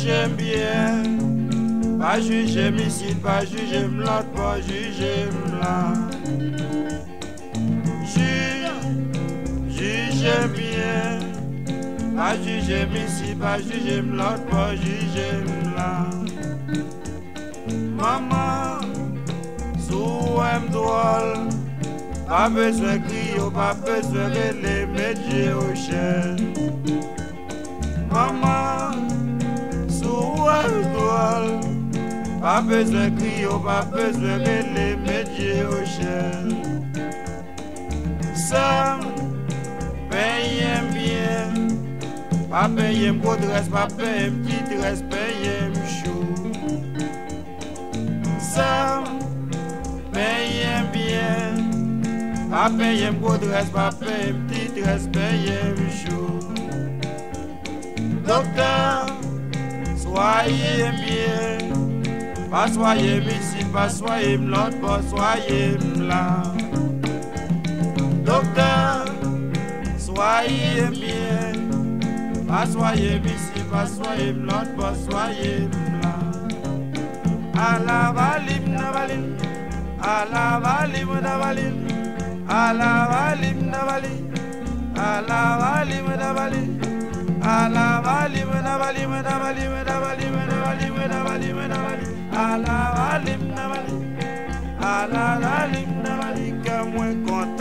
juger bien. Pas juger ici, pas juger l'autre, pas juger là. Juger bien. Pas juger ici, pas juger l'autre, pas juger là. Maman, sous un drôle, pas besoin de crier, pas besoin de les mettre au chien. Maman, sous un drôle, pas besoin de crier, pas besoin de les mettre au chien. Ça, paye bien. Pas payer m'gros dresse, pas payer m'p'tit dresse, payer m'chou. Ça, paye bien. Pas payer m'gros dresse, pas payer m'p'tit dresse, payer m'chou. Docteur, soyez bien. Pas soyez ici, pas soyez l'autre, pas soyez là. Docteur, soyez bien. Pas soyez ici, pas soyez l'autre, pas soyez là. À la valim, na valim, à la valim, na valim, à la valim, na valim, à la valim, na valim, à la valim, na valim, na valim, na valim, na valim, na valim, na valim, à la valim, na valim, à la valim, na valim, que moi content.